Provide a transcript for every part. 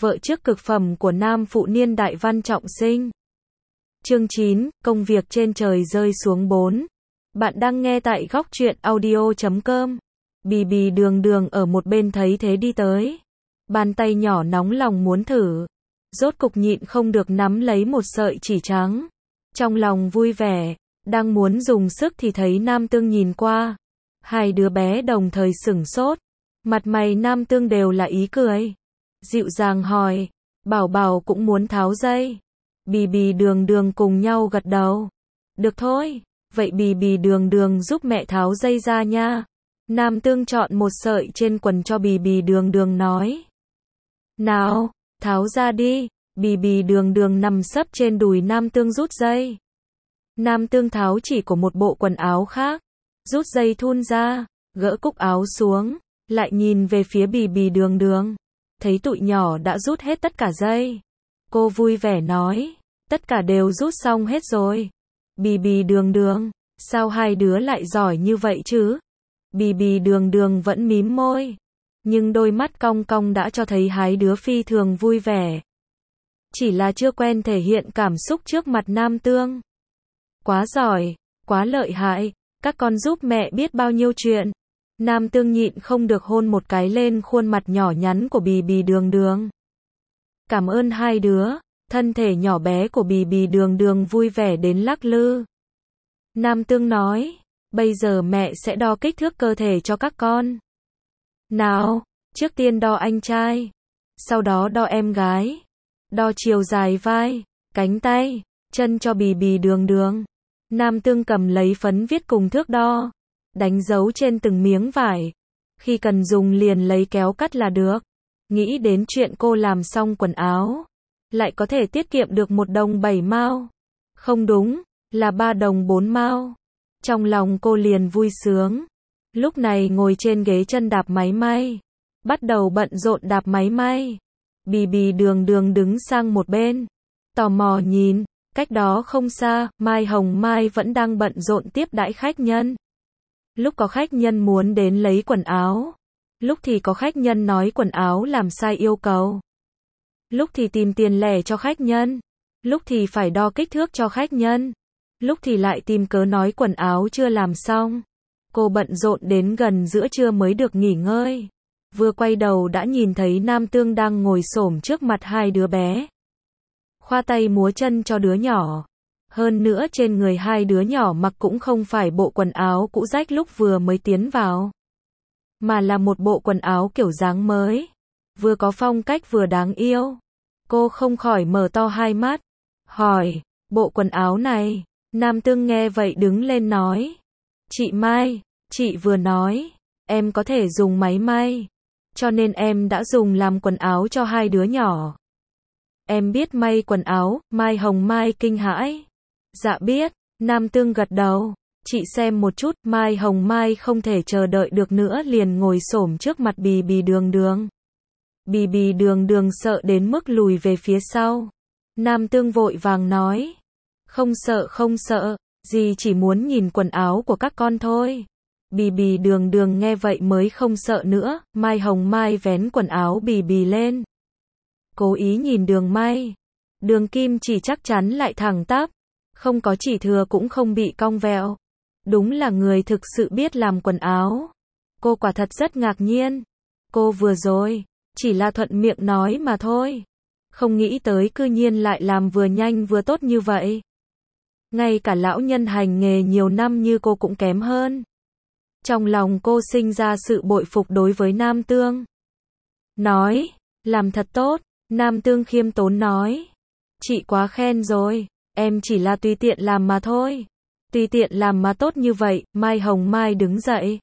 vợ trước cực phẩm của nam phụ niên đại văn trọng sinh. Chương 9, công việc trên trời rơi xuống 4. Bạn đang nghe tại góc truyện audio.com. Bì bì đường đường ở một bên thấy thế đi tới. Bàn tay nhỏ nóng lòng muốn thử. Rốt cục nhịn không được nắm lấy một sợi chỉ trắng. Trong lòng vui vẻ, đang muốn dùng sức thì thấy Nam Tương nhìn qua. Hai đứa bé đồng thời sửng sốt. Mặt mày Nam Tương đều là ý cười. Dịu dàng hỏi, bảo bảo cũng muốn tháo dây. Bì bì đường đường cùng nhau gật đầu. Được thôi, vậy bì bì đường đường giúp mẹ tháo dây ra nha. Nam Tương chọn một sợi trên quần cho bì bì đường đường nói. Nào, tháo ra đi. Bì bì đường đường nằm sấp trên đùi Nam Tương rút dây. Nam Tương tháo chỉ của một bộ quần áo khác. Rút dây thun ra, gỡ cúc áo xuống, lại nhìn về phía bì bì đường đường. Thấy tụi nhỏ đã rút hết tất cả dây. Cô vui vẻ nói, tất cả đều rút xong hết rồi. Bì bì đường đường, sao hai đứa lại giỏi như vậy chứ? Bì bì đường đường vẫn mím môi. Nhưng đôi mắt cong cong đã cho thấy hai đứa phi thường vui vẻ. Chỉ là chưa quen thể hiện cảm xúc trước mặt Nam Tương. Quá giỏi, quá lợi hại, các con giúp mẹ biết bao nhiêu chuyện. Nam Tương nhịn không được hôn một cái lên khuôn mặt nhỏ nhắn của bì bì đường đường. Cảm ơn hai đứa, thân thể nhỏ bé của bì bì đường đường vui vẻ đến lắc lư. Nam Tương nói, bây giờ mẹ sẽ đo kích thước cơ thể cho các con. Nào, trước tiên đo anh trai, sau đó đo em gái. Đo chiều dài vai, cánh tay, chân cho bì bì đường đường. Nam Tương cầm lấy phấn viết cùng thước đo, đánh dấu trên từng miếng vải. Khi cần dùng liền lấy kéo cắt là được. Nghĩ đến chuyện cô làm xong quần áo, lại có thể tiết kiệm được 1 đồng 7 mao. Không đúng, là 3 đồng 4 mao. Trong lòng cô liền vui sướng. Lúc này ngồi trên ghế chân đạp máy may, bắt đầu bận rộn đạp máy may. Bì bì đường đường đứng sang một bên, tò mò nhìn, cách đó không xa, Mai Hồng Mai vẫn đang bận rộn tiếp đãi khách nhân. Lúc có khách nhân muốn đến lấy quần áo, lúc thì có khách nhân nói quần áo làm sai yêu cầu, lúc thì tìm tiền lẻ cho khách nhân, lúc thì phải đo kích thước cho khách nhân, lúc thì lại tìm cớ nói quần áo chưa làm xong. Cô bận rộn đến gần giữa trưa mới được nghỉ ngơi. Vừa quay đầu đã nhìn thấy Nam Tương đang ngồi xổm trước mặt hai đứa bé. Khoa tay múa chân cho đứa nhỏ. Hơn nữa trên người hai đứa nhỏ mặc cũng không phải bộ quần áo cũ rách lúc vừa mới tiến vào, mà là một bộ quần áo kiểu dáng mới. Vừa có phong cách vừa đáng yêu. Cô không khỏi mở to hai mắt. Hỏi, bộ quần áo này. Nam Tương nghe vậy đứng lên nói. Chị Mai, chị vừa nói, em có thể dùng máy may. Cho nên em đã dùng làm quần áo cho hai đứa nhỏ. Em biết may quần áo, Mai Hồng Mai kinh hãi. Dạ biết, Nam Tương gật đầu. Chị xem một chút, Mai Hồng Mai không thể chờ đợi được nữa liền ngồi xổm trước mặt bì bì đường đường. Bì bì đường đường sợ đến mức lùi về phía sau. Nam Tương vội vàng nói. Không sợ, dì chỉ muốn nhìn quần áo của các con thôi. Bì bì đường đường nghe vậy mới không sợ nữa. Mai Hồng Mai vén quần áo bì bì lên, cố ý nhìn đường may. Đường kim chỉ chắc chắn lại thẳng tắp, không có chỉ thừa cũng không bị cong vẹo. Đúng là người thực sự biết làm quần áo. Cô quả thật rất ngạc nhiên. Cô vừa rồi chỉ là thuận miệng nói mà thôi, không nghĩ tới cư nhiên lại làm vừa nhanh vừa tốt như vậy. Ngay cả lão nhân hành nghề nhiều năm như cô cũng kém hơn. Trong lòng cô sinh ra sự bội phục đối với Nam Tương. Nói, làm thật tốt. Nam Tương khiêm tốn nói. Chị quá khen rồi, em chỉ là tùy tiện làm mà thôi. Tùy tiện làm mà tốt như vậy. Mai Hồng Mai đứng dậy,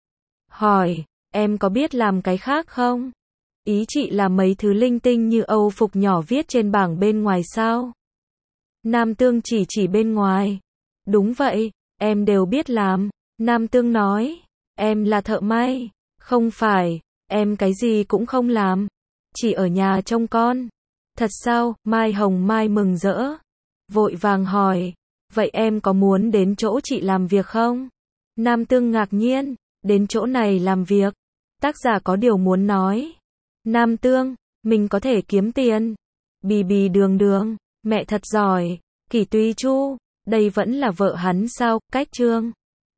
hỏi, em có biết làm cái khác không? Ý chị là mấy thứ linh tinh như âu phục nhỏ viết trên bảng bên ngoài sao? Nam Tương chỉ bên ngoài. Đúng vậy, em đều biết làm. Nam Tương nói, em là thợ may. Không phải, em cái gì cũng không làm, chỉ ở nhà trông con. Thật sao? Mai Hồng Mai mừng rỡ, vội vàng hỏi, vậy em có muốn đến chỗ chị làm việc không? Nam Tương ngạc nhiên, đến chỗ này làm việc? Tác giả có điều muốn nói. Nam Tương, Mình có thể kiếm tiền. Bì bì đường đường. Mẹ thật giỏi. Kỷ Túy Chu. Đây vẫn là vợ hắn sao? Cách chương